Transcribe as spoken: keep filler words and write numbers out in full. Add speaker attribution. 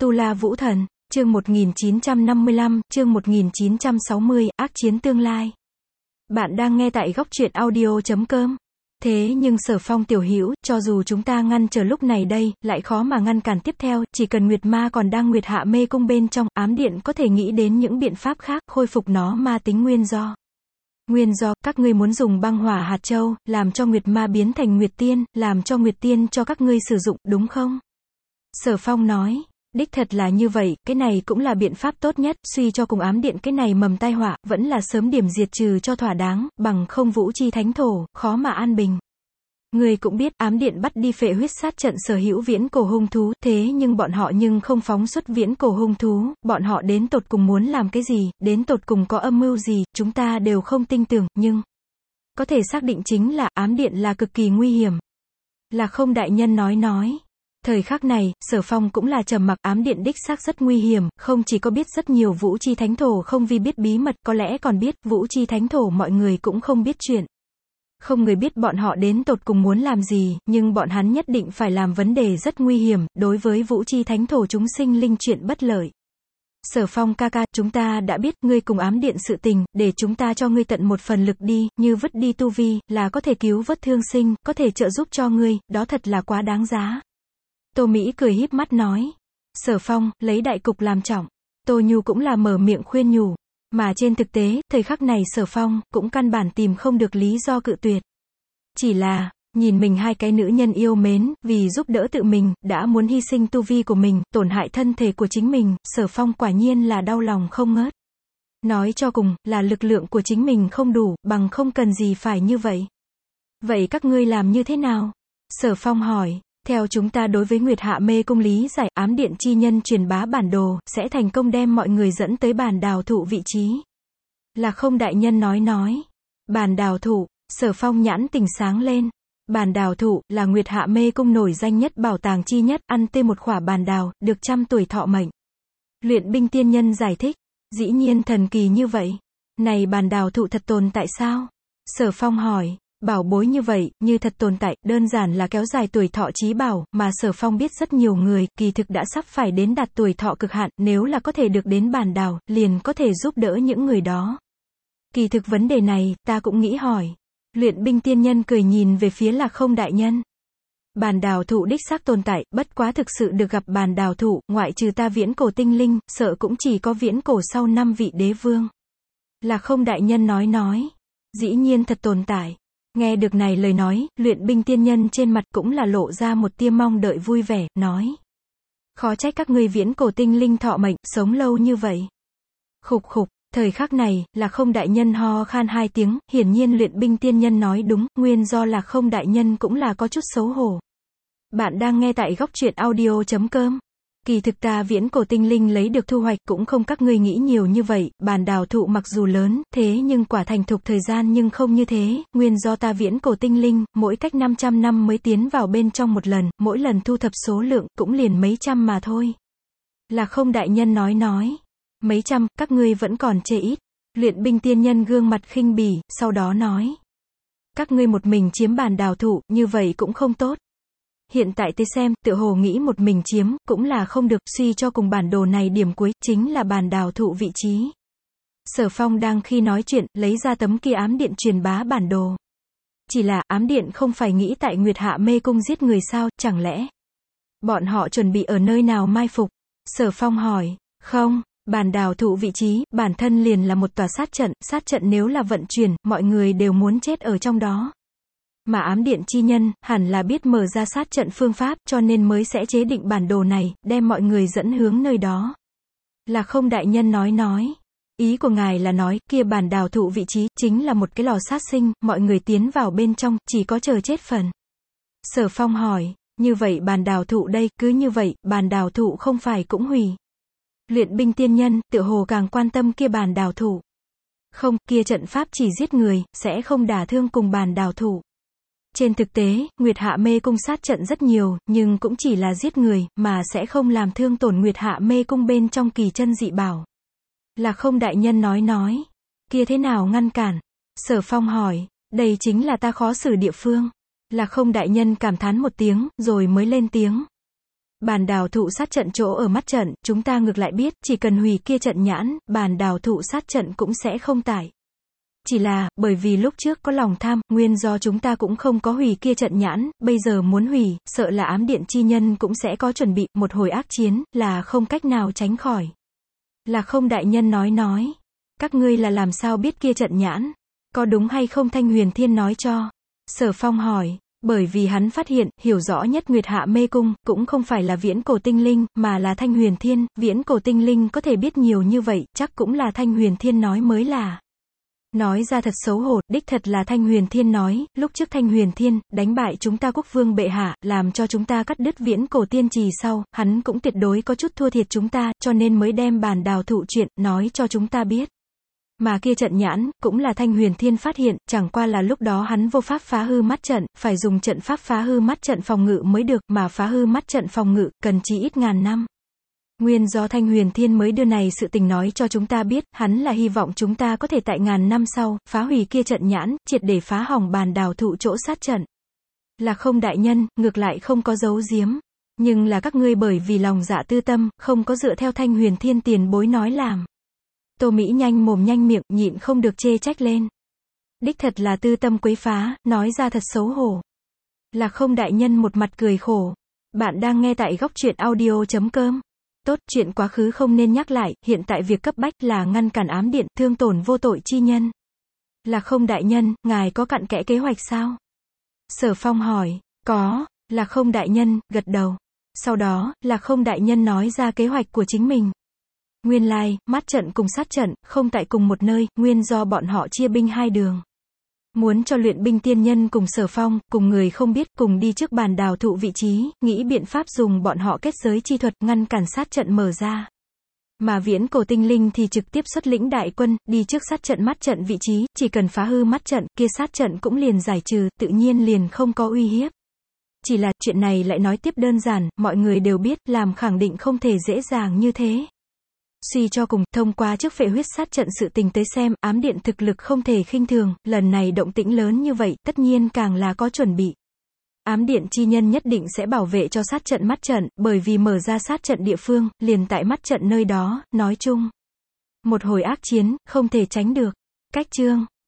Speaker 1: Tu La Vũ Thần, chương một nghìn chín trăm năm mươi lăm, chương một nghìn chín trăm sáu mươi, ác chiến tương lai. Bạn đang nghe tại góc truyện audio chấm com. Thế nhưng Sở Phong tiểu hữu, cho dù chúng ta ngăn trở lúc này đây, lại khó mà ngăn cản tiếp theo, chỉ cần Nguyệt Ma còn đang Nguyệt Hạ mê cung bên trong, ám điện có thể nghĩ đến những biện pháp khác, khôi phục nó ma tính nguyên do. Nguyên do, các ngươi muốn dùng băng hỏa hạt châu, làm cho Nguyệt Ma biến thành Nguyệt Tiên, làm cho Nguyệt Tiên cho các ngươi sử dụng, đúng không? Sở Phong nói. Đích thật là như vậy, cái này cũng là biện pháp tốt nhất, suy cho cùng ám điện cái này mầm tai họa, vẫn là sớm điểm diệt trừ cho thỏa đáng, bằng không vũ chi thánh thổ, khó mà an bình. Người cũng biết, ám điện bắt đi phệ huyết sát trận sở hữu viễn cổ hung thú, thế nhưng bọn họ nhưng không phóng xuất viễn cổ hung thú, bọn họ đến tột cùng muốn làm cái gì, đến tột cùng có âm mưu gì, chúng ta đều không tin tưởng, nhưng có thể xác định chính là, ám điện là cực kỳ nguy hiểm. Là không đại nhân nói nói. Thời khắc này, Sở Phong cũng là trầm mặc, ám điện đích xác rất nguy hiểm, không chỉ có biết rất nhiều vũ chi thánh thổ không vi biết bí mật, có lẽ còn biết, vũ chi thánh thổ mọi người cũng không biết chuyện. Không người biết bọn họ đến tột cùng muốn làm gì, nhưng bọn hắn nhất định phải làm vấn đề rất nguy hiểm, đối với vũ chi thánh thổ chúng sinh linh chuyện bất lợi. Sở Phong ca ca, chúng ta đã biết, ngươi cùng ám điện sự tình, để chúng ta cho ngươi tận một phần lực đi, như vứt đi tu vi, là có thể cứu vớt thương sinh, có thể trợ giúp cho ngươi, đó thật là quá đáng giá. Tô Mỹ cười híp mắt nói. Sở Phong, lấy đại cục làm trọng. Tô Nhu cũng là mở miệng khuyên nhủ. Mà trên thực tế, thời khắc này Sở Phong, cũng căn bản tìm không được lý do cự tuyệt. Chỉ là, nhìn mình hai cái nữ nhân yêu mến, vì giúp đỡ tự mình, đã muốn hy sinh tu vi của mình, tổn hại thân thể của chính mình, Sở Phong quả nhiên là đau lòng không ngớt. Nói cho cùng, là lực lượng của chính mình không đủ, bằng không cần gì phải như vậy. Vậy các ngươi làm như thế nào? Sở Phong hỏi. Theo chúng ta đối với Nguyệt Hạ mê cung lý giải, ám điện chi nhân truyền bá bản đồ, sẽ thành công đem mọi người dẫn tới bản đào thụ vị trí. Là không đại nhân nói nói. Bản đào thụ, Sở Phong nhãn tỉnh sáng lên. Bản đào thụ, là Nguyệt Hạ mê cung nổi danh nhất bảo tàng chi nhất, ăn tê một khỏa bản đào, được trăm tuổi thọ mệnh. Luyện binh tiên nhân giải thích. Dĩ nhiên thần kỳ như vậy. Này bản đào thụ thật tồn tại sao? Sở Phong hỏi. Bảo bối như vậy, như thật tồn tại, đơn giản là kéo dài tuổi thọ chí bảo, mà Sở Phong biết rất nhiều người, kỳ thực đã sắp phải đến đạt tuổi thọ cực hạn, nếu là có thể được đến bản đào, liền có thể giúp đỡ những người đó. Kỳ thực vấn đề này, ta cũng nghĩ hỏi. Luyện binh tiên nhân cười nhìn về phía là không đại nhân. Bản đào thụ đích xác tồn tại, bất quá thực sự được gặp bản đào thụ, ngoại trừ ta viễn cổ tinh linh, sợ cũng chỉ có viễn cổ sau năm vị đế vương. Là không đại nhân nói nói. Dĩ nhiên thật tồn tại. Nghe được này lời nói, luyện binh tiên nhân trên mặt cũng là lộ ra một tia mong đợi vui vẻ, nói. Khó trách các ngươi viễn cổ tinh linh thọ mệnh, sống lâu như vậy. Khục khục, thời khắc này, là không đại nhân ho khan hai tiếng, hiển nhiên luyện binh tiên nhân nói đúng, nguyên do là không đại nhân cũng là có chút xấu hổ. Bạn đang nghe tại góc truyện audio chấm com. Kỳ thực ta viễn cổ tinh linh lấy được thu hoạch cũng không các ngươi nghĩ nhiều như vậy, bản đào thụ mặc dù lớn, thế nhưng quả thành thục thời gian nhưng không như thế, nguyên do ta viễn cổ tinh linh, mỗi cách năm trăm năm mới tiến vào bên trong một lần, mỗi lần thu thập số lượng, cũng liền mấy trăm mà thôi. Là không đại nhân nói nói. Mấy trăm, các ngươi vẫn còn chê ít. Luyện binh tiên nhân gương mặt khinh bỉ, sau đó nói. Các ngươi một mình chiếm bản đào thụ, như vậy cũng không tốt. Hiện tại tôi xem, tự hồ nghĩ một mình chiếm, cũng là không được, suy cho cùng bản đồ này điểm cuối, chính là bản đào thụ vị trí. Sở Phong đang khi nói chuyện, lấy ra tấm kia ám điện truyền bá bản đồ. Chỉ là, ám điện không phải nghĩ tại Nguyệt Hạ mê cung giết người sao, chẳng lẽ bọn họ chuẩn bị ở nơi nào mai phục? Sở Phong hỏi, không, bản đào thụ vị trí, bản thân liền là một tòa sát trận, sát trận nếu là vận chuyển, mọi người đều muốn chết ở trong đó. Mà ám điện chi nhân, hẳn là biết mở ra sát trận phương pháp, cho nên mới sẽ chế định bản đồ này, đem mọi người dẫn hướng nơi đó. Là không đại nhân nói nói. Ý của ngài là nói, kia bản đào thụ vị trí, chính là một cái lò sát sinh, mọi người tiến vào bên trong, chỉ có chờ chết phần. Sở Phong hỏi, như vậy bản đào thụ đây, cứ như vậy, bản đào thụ không phải cũng hủy. Luyện binh tiên nhân, tựa hồ càng quan tâm kia bản đào thụ. Không, kia trận pháp chỉ giết người, sẽ không đả thương cùng bản đào thụ. Trên thực tế, Nguyệt Hạ mê cung sát trận rất nhiều, nhưng cũng chỉ là giết người, mà sẽ không làm thương tổn Nguyệt Hạ mê cung bên trong kỳ chân dị bảo. Là không đại nhân nói nói. Kia thế nào ngăn cản? Sở Phong hỏi, đây chính là ta khó xử địa phương. Là không đại nhân cảm thán một tiếng, rồi mới lên tiếng. Bàn đào thụ sát trận chỗ ở mắt trận, chúng ta ngược lại biết, chỉ cần hủy kia trận nhãn, bàn đào thụ sát trận cũng sẽ không tải. Chỉ là, bởi vì lúc trước có lòng tham, nguyên do chúng ta cũng không có hủy kia trận nhãn, bây giờ muốn hủy, sợ là ám điện chi nhân cũng sẽ có chuẩn bị, một hồi ác chiến, là không cách nào tránh khỏi. Là không đại nhân nói nói. Các ngươi là làm sao biết kia trận nhãn? Có đúng hay không Thanh Huyền Thiên nói cho? Sở Phong hỏi. Bởi vì hắn phát hiện, hiểu rõ nhất Nguyệt Hạ Mê Cung, cũng không phải là viễn cổ tinh linh, mà là Thanh Huyền Thiên, viễn cổ tinh linh có thể biết nhiều như vậy, chắc cũng là Thanh Huyền Thiên nói mới là. Nói ra thật xấu hổ, đích thật là Thanh Huyền Thiên nói, lúc trước Thanh Huyền Thiên, đánh bại chúng ta quốc vương bệ hạ, làm cho chúng ta cắt đứt viễn cổ tiên trì sau, hắn cũng tuyệt đối có chút thua thiệt chúng ta, cho nên mới đem bàn đào thụ chuyện, nói cho chúng ta biết. Mà kia trận nhãn, cũng là Thanh Huyền Thiên phát hiện, chẳng qua là lúc đó hắn vô pháp phá hư mắt trận, phải dùng trận pháp phá hư mắt trận phòng ngự mới được, mà phá hư mắt trận phòng ngự, cần chí ít ngàn năm. Nguyên do Thanh Huyền Thiên mới đưa này sự tình nói cho chúng ta biết, hắn là hy vọng chúng ta có thể tại ngàn năm sau, phá hủy kia trận nhãn, triệt để phá hỏng bàn đào thụ chỗ sát trận. Là không đại nhân, ngược lại không có giấu giếm. Nhưng là các ngươi bởi vì lòng dạ tư tâm, không có dựa theo Thanh Huyền Thiên tiền bối nói làm. Tô Mỹ nhanh mồm nhanh miệng, nhịn không được chê trách lên. Đích thật là tư tâm quấy phá, nói ra thật xấu hổ. Là không đại nhân một mặt cười khổ. Bạn đang nghe tại góc truyện audio chấm com. Tốt, chuyện quá khứ không nên nhắc lại, hiện tại việc cấp bách là ngăn cản ám điện, thương tổn vô tội chi nhân. Là không đại nhân, ngài có cặn kẽ kế hoạch sao? Sở Phong hỏi. Có, là không đại nhân, gật đầu. Sau đó, là không đại nhân nói ra kế hoạch của chính mình. Nguyên lai, like, mắt trận cùng sát trận, không tại cùng một nơi, nguyên do bọn họ chia binh hai đường. Muốn cho luyện binh tiên nhân cùng Sở Phong, cùng người không biết, cùng đi trước bàn đào thụ vị trí, nghĩ biện pháp dùng bọn họ kết giới chi thuật, ngăn cản sát trận mở ra. Mà viễn cổ tinh linh thì trực tiếp xuất lĩnh đại quân, đi trước sát trận mắt trận vị trí, chỉ cần phá hư mắt trận, kia sát trận cũng liền giải trừ, tự nhiên liền không có uy hiếp. Chỉ là, chuyện này lại nói tiếp đơn giản, mọi người đều biết, làm khẳng định không thể dễ dàng như thế. Suy cho cùng, thông qua trước phệ huyết sát trận sự tình tới xem, ám điện thực lực không thể khinh thường, lần này động tĩnh lớn như vậy, tất nhiên càng là có chuẩn bị. Ám điện chi nhân nhất định sẽ bảo vệ cho sát trận mắt trận, bởi vì mở ra sát trận địa phương, liền tại mắt trận nơi đó, nói chung. Một hồi ác chiến, không thể tránh được. Cách chương.